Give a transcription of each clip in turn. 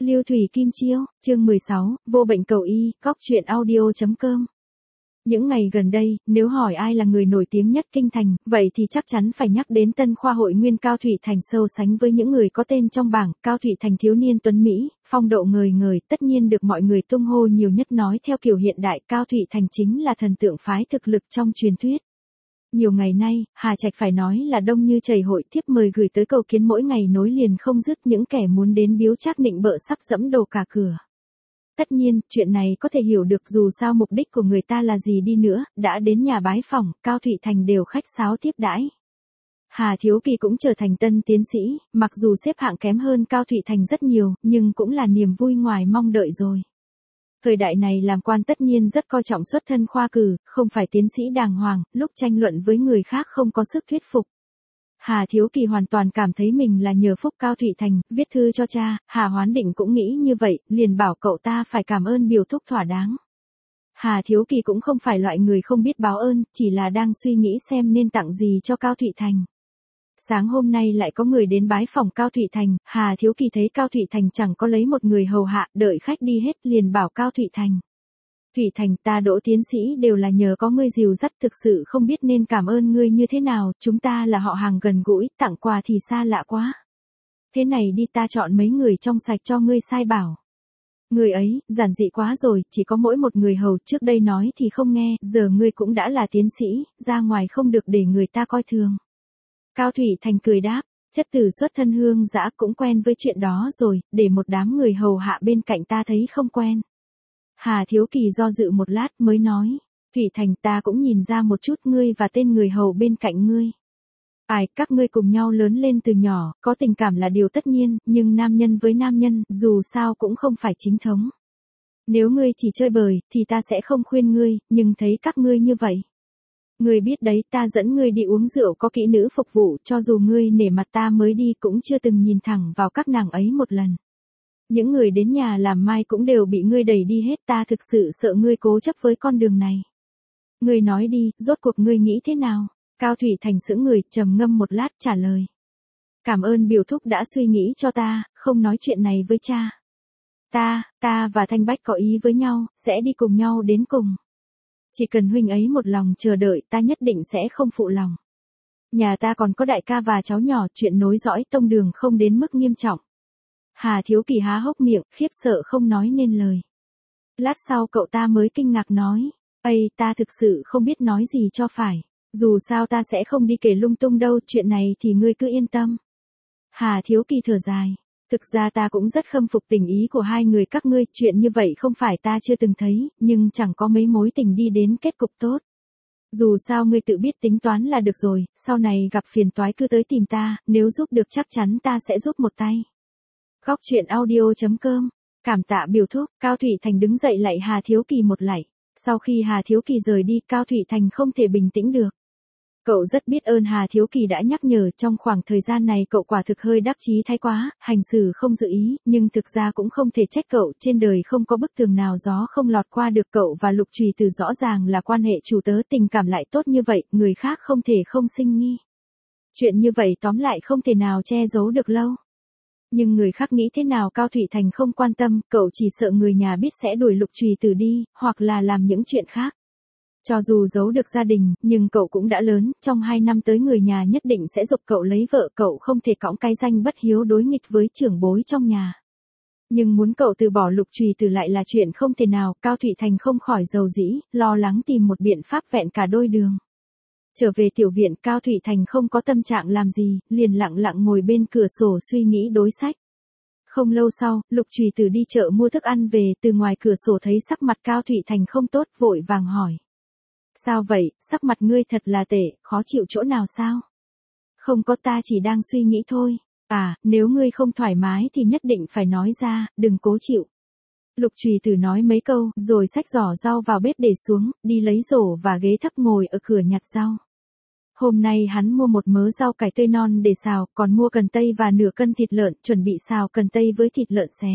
Lưu Thủy Kim Chiêu, chương 16, vô bệnh cầu y, góc truyện audio.com. Những ngày gần đây, nếu hỏi ai là người nổi tiếng nhất kinh thành, vậy thì chắc chắn phải nhắc đến Tân Khoa Hội Nguyên Cao Thủy Thành. So sánh với những người có tên trong bảng, Cao Thủy Thành thiếu niên tuấn Mỹ, phong độ ngời ngời, tất nhiên được mọi người tung hô nhiều nhất. Nói theo kiểu hiện đại, Cao Thủy Thành chính là thần tượng phái thực lực trong truyền thuyết. Nhiều ngày nay, Hà Trạch phải nói là đông như chảy hội, thiếp mời gửi tới cầu kiến mỗi ngày nối liền không dứt, những kẻ muốn đến biếu Trác nịnh bợ sắp dẫm đổ cả cửa. Tất nhiên, chuyện này có thể hiểu được, dù sao mục đích của người ta là gì đi nữa, đã đến nhà bái phỏng, Cao Thủy Thành đều khách sáo tiếp đãi. Hà Thiếu Kỳ cũng trở thành tân tiến sĩ, mặc dù xếp hạng kém hơn Cao Thủy Thành rất nhiều, nhưng cũng là niềm vui ngoài mong đợi rồi. Thời đại này làm quan tất nhiên rất coi trọng xuất thân khoa cử, không phải tiến sĩ đàng hoàng, lúc tranh luận với người khác không có sức thuyết phục. Hà Thiếu Kỳ hoàn toàn cảm thấy mình là nhờ phúc Cao Thủy Thành, viết thư cho cha. Hà Hoán Định cũng nghĩ như vậy, liền bảo cậu ta phải cảm ơn biểu thúc thỏa đáng. Hà Thiếu Kỳ cũng không phải loại người không biết báo ơn, chỉ là đang suy nghĩ xem nên tặng gì cho Cao Thủy Thành. Sáng hôm nay lại có người đến bái phỏng Cao Thủy Thành, Hà Thiếu Kỳ thấy Cao Thủy Thành chẳng có lấy một người hầu hạ, đợi khách đi hết liền bảo Cao Thủy Thành. Thủy Thành, ta đỗ tiến sĩ đều là nhờ có ngươi dìu dắt, thực sự không biết nên cảm ơn ngươi như thế nào, chúng ta là họ hàng gần gũi, tặng quà thì xa lạ quá. Thế này đi, ta chọn mấy người trong sạch cho ngươi sai bảo. Người ấy, giản dị quá rồi, chỉ có mỗi một người hầu, trước đây nói thì không nghe, giờ ngươi cũng đã là tiến sĩ, ra ngoài không được để người ta coi thường. Cao Thủy Thành cười đáp, chất tử xuất thân hương dã cũng quen với chuyện đó rồi, để một đám người hầu hạ bên cạnh ta thấy không quen. Hà Thiếu Kỳ do dự một lát mới nói, Thủy Thành, ta cũng nhìn ra một chút ngươi và tên người hầu bên cạnh ngươi. Ai, các ngươi cùng nhau lớn lên từ nhỏ, có tình cảm là điều tất nhiên, nhưng nam nhân với nam nhân, dù sao cũng không phải chính thống. Nếu ngươi chỉ chơi bời, thì ta sẽ không khuyên ngươi, nhưng thấy các ngươi như vậy. Ngươi biết đấy, ta dẫn ngươi đi uống rượu có kỹ nữ phục vụ, cho dù ngươi nể mặt ta mới đi cũng chưa từng nhìn thẳng vào các nàng ấy một lần. Những người đến nhà làm mai cũng đều bị ngươi đẩy đi hết, ta thực sự sợ ngươi cố chấp với con đường này. Ngươi nói đi, rốt cuộc ngươi nghĩ thế nào? Cao Thủy Thành sững người, trầm ngâm một lát trả lời. Cảm ơn biểu thúc đã suy nghĩ cho ta, không nói chuyện này với cha. Ta và Thanh Bách có ý với nhau, sẽ đi cùng nhau đến cùng. Chỉ cần huynh ấy một lòng chờ đợi, ta nhất định sẽ không phụ lòng. Nhà ta còn có đại ca và cháu nhỏ, chuyện nối dõi tông đường không đến mức nghiêm trọng. Hà Thiếu Kỳ há hốc miệng, khiếp sợ không nói nên lời. Lát sau cậu ta mới kinh ngạc nói, ây, ta thực sự không biết nói gì cho phải. Dù sao ta sẽ không đi kể lung tung đâu, chuyện này thì ngươi cứ yên tâm. Hà Thiếu Kỳ thở dài. Thực ra ta cũng rất khâm phục tình ý của hai người các ngươi, chuyện như vậy không phải ta chưa từng thấy, nhưng chẳng có mấy mối tình đi đến kết cục tốt. Dù sao ngươi tự biết tính toán là được rồi, sau này gặp phiền toái cứ tới tìm ta, nếu giúp được chắc chắn ta sẽ giúp một tay. Góc truyện audio.com, cảm tạ biểu thúc. Cao Thủy Thành đứng dậy lạy Hà Thiếu Kỳ một lạy. Sau khi Hà Thiếu Kỳ rời đi, Cao Thủy Thành không thể bình tĩnh được. Cậu rất biết ơn Hà Thiếu Kỳ đã nhắc nhở, trong khoảng thời gian này cậu quả thực hơi đắc chí thái quá, hành xử không dự ý, nhưng thực ra cũng không thể trách cậu, trên đời không có bức tường nào gió không lọt qua được. Cậu và Lục Trùy Tử rõ ràng là quan hệ chủ tớ, tình cảm lại tốt như vậy, người khác không thể không sinh nghi. Chuyện như vậy tóm lại không thể nào che giấu được lâu. Nhưng người khác nghĩ thế nào Cao Thủy Thành không quan tâm, cậu chỉ sợ người nhà biết sẽ đuổi Lục Trùy Tử đi, hoặc là làm những chuyện khác. Cho dù giấu được gia đình, nhưng cậu cũng đã lớn, trong 2 năm tới người nhà nhất định sẽ giục cậu lấy vợ, cậu không thể cõng cái danh bất hiếu đối nghịch với trưởng bối trong nhà. Nhưng muốn cậu từ bỏ Lục Trùy Tử lại là chuyện không thể nào, Cao Thủy Thành không khỏi rầu rĩ, lo lắng tìm một biện pháp vẹn cả đôi đường. Trở về tiểu viện, Cao Thủy Thành không có tâm trạng làm gì, liền lặng lặng ngồi bên cửa sổ suy nghĩ đối sách. Không lâu sau, Lục Trùy Tử đi chợ mua thức ăn về, từ ngoài cửa sổ thấy sắc mặt Cao Thủy Thành không tốt, vội vàng hỏi. Sao vậy, sắc mặt ngươi thật là tệ, khó chịu chỗ nào sao? Không có, ta chỉ đang suy nghĩ thôi. À, nếu ngươi không thoải mái thì nhất định phải nói ra, đừng cố chịu. Lục Trùy Tử nói mấy câu, rồi xách giỏ rau vào bếp để xuống, đi lấy rổ và ghế thấp ngồi ở cửa nhặt rau. Hôm nay hắn mua một mớ rau cải tươi non để xào, còn mua cần tây và nửa cân thịt lợn, chuẩn bị xào cần tây với thịt lợn xé.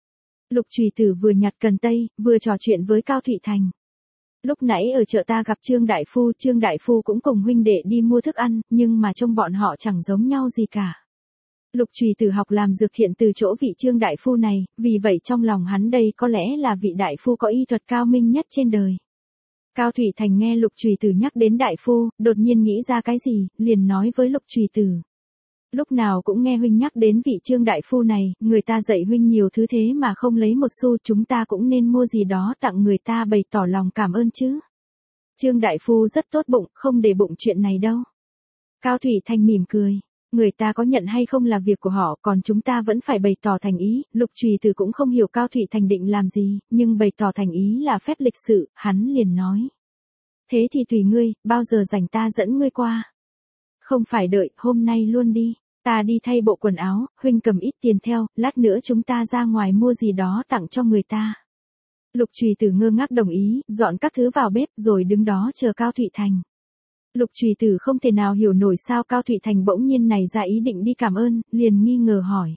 Lục Trùy Tử vừa nhặt cần tây, vừa trò chuyện với Cao Thủy Thành. Lúc nãy ở chợ ta gặp Trương Đại Phu cũng cùng huynh đệ đi mua thức ăn, nhưng mà trông bọn họ chẳng giống nhau gì cả. Lục Trùy Tử học làm dược thiện từ chỗ vị Trương đại phu này, vì vậy trong lòng hắn đây có lẽ là vị đại phu có y thuật cao minh nhất trên đời. Cao Thủy Thành nghe Lục Trùy Tử nhắc đến đại phu, đột nhiên nghĩ ra cái gì, liền nói với Lục Trùy Tử. Lúc nào cũng nghe huynh nhắc đến vị Trương đại phu này, người ta dạy huynh nhiều thứ thế mà không lấy một xu, chúng ta cũng nên mua gì đó tặng người ta bày tỏ lòng cảm ơn chứ. Trương đại phu rất tốt bụng, không để bụng chuyện này đâu. Cao Thủy Thành mỉm cười. Người ta có nhận hay không là việc của họ, còn chúng ta vẫn phải bày tỏ thành ý. Lục Trùy Tử cũng không hiểu Cao Thủy Thành định làm gì, nhưng bày tỏ thành ý là phép lịch sự, hắn liền nói. Thế thì tùy ngươi, bao giờ rảnh ta dẫn ngươi qua. Không phải đợi, hôm nay luôn đi. Ta đi thay bộ quần áo, huynh cầm ít tiền theo, lát nữa chúng ta ra ngoài mua gì đó tặng cho người ta. Lục Trùy Tử ngơ ngác đồng ý, dọn các thứ vào bếp rồi đứng đó chờ Cao Thủy Thành. Lục Trùy Tử không thể nào hiểu nổi sao Cao Thủy Thành bỗng nhiên này ra ý định đi cảm ơn, liền nghi ngờ hỏi.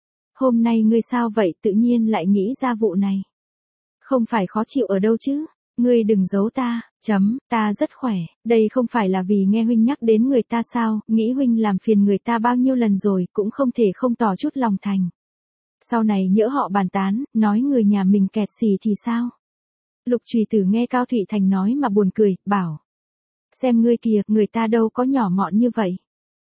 Hôm nay ngươi sao vậy, tự nhiên lại nghĩ ra vụ này. Không phải khó chịu ở đâu chứ, ngươi đừng giấu ta, ta rất khỏe, đây không phải là vì nghe huynh nhắc đến người ta sao, nghĩ huynh làm phiền người ta bao nhiêu lần rồi, cũng không thể không tỏ chút lòng thành. Sau này nhỡ họ bàn tán, nói người nhà mình kẹt xì thì sao? Lục Trùy Tử nghe Cao Thủy Thành nói mà buồn cười, bảo. Xem ngươi kìa, người ta đâu có nhỏ mọn như vậy.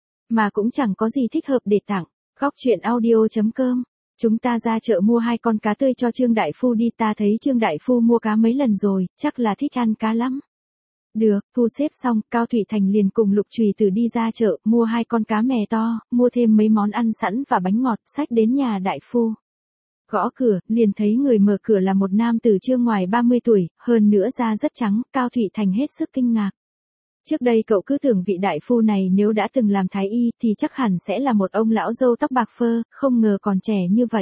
Mà cũng chẳng có gì thích hợp để tặng. Góc chuyện audio.com. Chúng ta ra chợ mua 2 con cá tươi cho Trương đại phu đi, ta thấy Trương đại phu mua cá mấy lần rồi, chắc là thích ăn cá lắm. Được, thu xếp xong, Cao Thủy Thành liền cùng Lục Trùy Tử đi ra chợ, mua 2 con cá mè to, mua thêm mấy món ăn sẵn và bánh ngọt, xách đến nhà đại phu. Gõ cửa, liền thấy người mở cửa là một nam tử Trương ngoài 30 tuổi, hơn nữa da rất trắng, Cao Thủy Thành hết sức kinh ngạc. Trước đây cậu cứ tưởng vị đại phu này nếu đã từng làm thái y thì chắc hẳn sẽ là một ông lão râu tóc bạc phơ, không ngờ còn trẻ như vậy.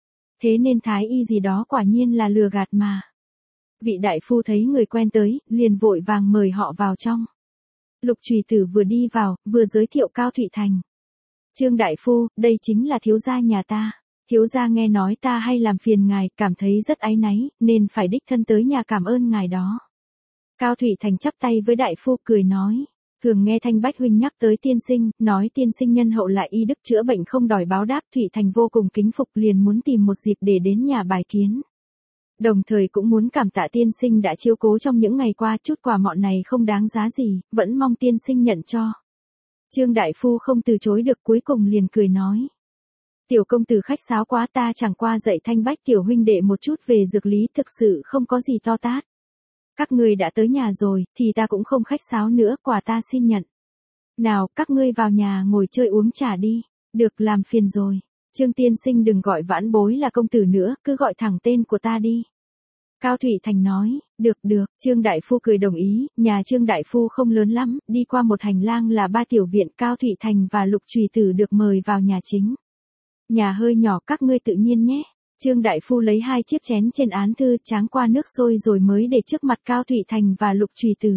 Thế nên thái y gì đó quả nhiên là lừa gạt mà. Vị đại phu thấy người quen tới, liền vội vàng mời họ vào trong. Lục Trùy Tử vừa đi vào, vừa giới thiệu Cao Thủy Thành. Trương đại phu, đây chính là thiếu gia nhà ta. Thiếu gia nghe nói ta hay làm phiền ngài, cảm thấy rất áy náy, nên phải đích thân tới nhà cảm ơn ngài đó. Cao Thủy Thành chắp tay với đại phu cười nói. Thường nghe Thanh Bách huynh nhắc tới tiên sinh, nói tiên sinh nhân hậu lại y đức chữa bệnh không đòi báo đáp, Thủy Thành vô cùng kính phục liền muốn tìm một dịp để đến nhà bài kiến. Đồng thời cũng muốn cảm tạ tiên sinh đã chiếu cố trong những ngày qua, chút quà mọn này không đáng giá gì, vẫn mong tiên sinh nhận cho. Trương đại phu không từ chối được, cuối cùng liền cười nói. Tiểu công tử khách sáo quá, ta chẳng qua dạy Thanh Bách tiểu huynh đệ một chút về dược lý, thực sự không có gì to tát. Các ngươi đã tới nhà rồi, thì ta cũng không khách sáo nữa, quà ta xin nhận. Nào, các ngươi vào nhà ngồi chơi uống trà đi, được, làm phiền rồi. Trương tiên sinh đừng gọi vãn bối là công tử nữa, cứ gọi thẳng tên của ta đi. Cao Thủy Thành nói, được, Trương đại phu cười đồng ý, nhà Trương đại phu không lớn lắm, đi qua một hành lang là 3 tiểu viện, Cao Thủy Thành và Lục Trùy Tử được mời vào nhà chính. Nhà hơi nhỏ, các ngươi tự nhiên nhé. Trương đại phu lấy 2 chiếc chén trên án thư, tráng qua nước sôi rồi mới để trước mặt Cao Thủy Thành và Lục Trùy Tử.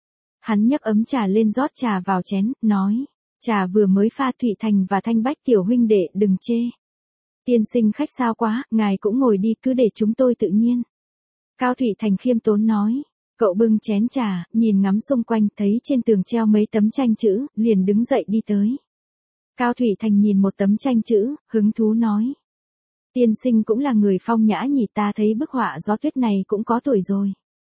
Hắn nhấc ấm trà lên rót trà vào chén, nói, trà vừa mới pha, Thủy Thành và Thanh Bách tiểu huynh đệ đừng chê. Tiên sinh khách sao quá, ngài cũng ngồi đi, cứ để chúng tôi tự nhiên. Cao Thủy Thành khiêm tốn nói, cậu bưng chén trà, nhìn ngắm xung quanh, thấy trên tường treo mấy tấm tranh chữ, liền đứng dậy đi tới. Cao Thủy Thành nhìn một tấm tranh chữ, hứng thú nói. Tiên sinh cũng là người phong nhã nhỉ, ta thấy bức họa gió tuyết này cũng có tuổi rồi.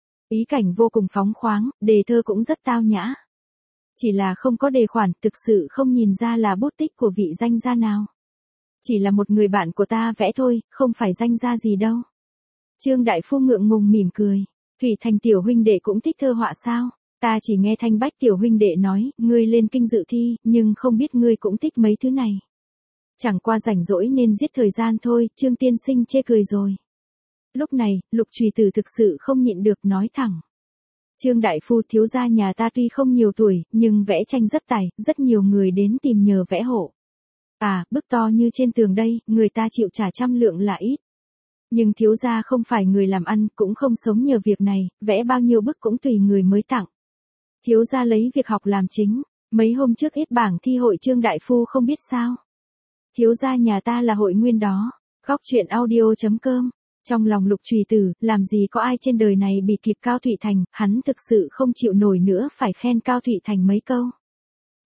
Ý cảnh vô cùng phóng khoáng, đề thơ cũng rất tao nhã. Chỉ là không có đề khoản, thực sự không nhìn ra là bút tích của vị danh gia nào. Chỉ là một người bạn của ta vẽ thôi, không phải danh gia gì đâu. Trương đại phu ngượng ngùng mỉm cười. Thủy Thành tiểu huynh đệ cũng thích thơ họa sao? Ta chỉ nghe Thanh Bách tiểu huynh đệ nói, ngươi lên kinh dự thi, nhưng không biết ngươi cũng thích mấy thứ này. Chẳng qua rảnh rỗi nên giết thời gian thôi, Trương tiên sinh chê cười rồi. Lúc này, Lục Trùy Tử thực sự không nhịn được nói thẳng. Trương đại phu, thiếu gia nhà ta tuy không nhiều tuổi, nhưng vẽ tranh rất tài, rất nhiều người đến tìm nhờ vẽ hộ. À, bức to như trên tường đây, người ta chịu trả 100 lượng là ít. Nhưng thiếu gia không phải người làm ăn, cũng không sống nhờ việc này, vẽ bao nhiêu bức cũng tùy người mới tặng. Thiếu gia lấy việc học làm chính, mấy hôm trước ít bảng thi hội Trương đại phu không biết sao. Thiếu gia nhà ta là hội nguyên đó. Góc chuyện audio.com. Trong lòng Lục Trùy Tử, làm gì có ai trên đời này bị kịp Cao Thủy Thành, hắn thực sự không chịu nổi nữa phải khen Cao Thủy Thành mấy câu.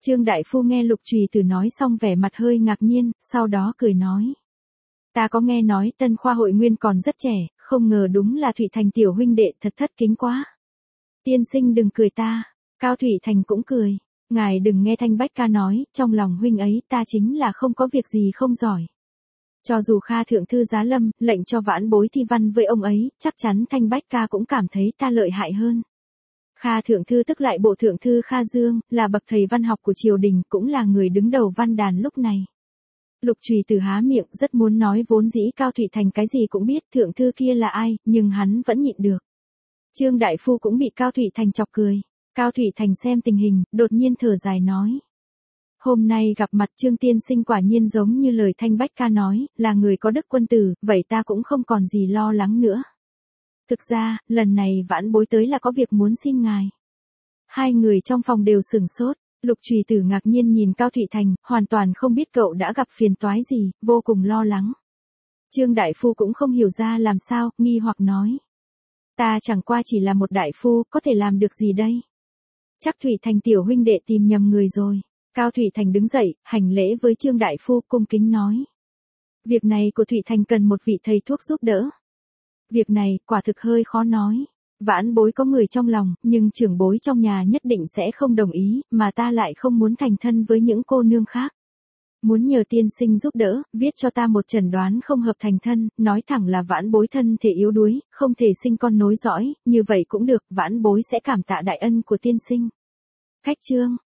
Trương Đại Phu nghe Lục Trùy Tử nói xong vẻ mặt hơi ngạc nhiên, sau đó cười nói. Ta có nghe nói Tân Khoa Hội Nguyên còn rất trẻ, không ngờ đúng là Thụy Thành tiểu huynh đệ, thật thất kính quá. Tiên sinh đừng cười ta. Cao Thụy Thành cũng cười. Ngài đừng nghe Thanh Bách ca nói, trong lòng huynh ấy ta chính là không có việc gì không giỏi. Cho dù Kha thượng thư giá lâm, lệnh cho vãn bối thi văn với ông ấy, chắc chắn Thanh Bách ca cũng cảm thấy ta lợi hại hơn. Kha thượng thư tức lại bộ thượng thư Kha Dương, là bậc thầy văn học của triều đình, cũng là người đứng đầu văn đàn lúc này. Lục Trùy Tử há miệng rất muốn nói vốn dĩ Cao Thụy Thành cái gì cũng biết thượng thư kia là ai, nhưng hắn vẫn nhịn được. Trương Đại Phu cũng bị Cao Thụy Thành chọc cười. Cao Thụy Thành xem tình hình, đột nhiên thở dài nói. Hôm nay gặp mặt Trương tiên sinh quả nhiên giống như lời Thanh Bách ca nói, là người có đức quân tử, vậy ta cũng không còn gì lo lắng nữa. Thực ra, lần này vãn bối tới là có việc muốn xin ngài. Hai người trong phòng đều sửng sốt. Lục Trùy Tử ngạc nhiên nhìn Cao Thụy Thành, hoàn toàn không biết cậu đã gặp phiền toái gì, vô cùng lo lắng. Trương Đại Phu cũng không hiểu ra làm sao, nghi hoặc nói. Ta chẳng qua chỉ là một đại phu, có thể làm được gì đây? Chắc Thụy Thành tiểu huynh đệ tìm nhầm người rồi. Cao Thụy Thành đứng dậy, hành lễ với Trương Đại Phu, cung kính nói. Việc này của Thụy Thành cần một vị thầy thuốc giúp đỡ. Việc này, quả thực hơi khó nói. Vãn bối có người trong lòng, nhưng trưởng bối trong nhà nhất định sẽ không đồng ý, mà ta lại không muốn thành thân với những cô nương khác. Muốn nhờ tiên sinh giúp đỡ, viết cho ta một chẩn đoán không hợp thành thân, nói thẳng là vãn bối thân thể yếu đuối, không thể sinh con nối dõi, như vậy cũng được, vãn bối sẽ cảm tạ đại ân của tiên sinh. Khách trương.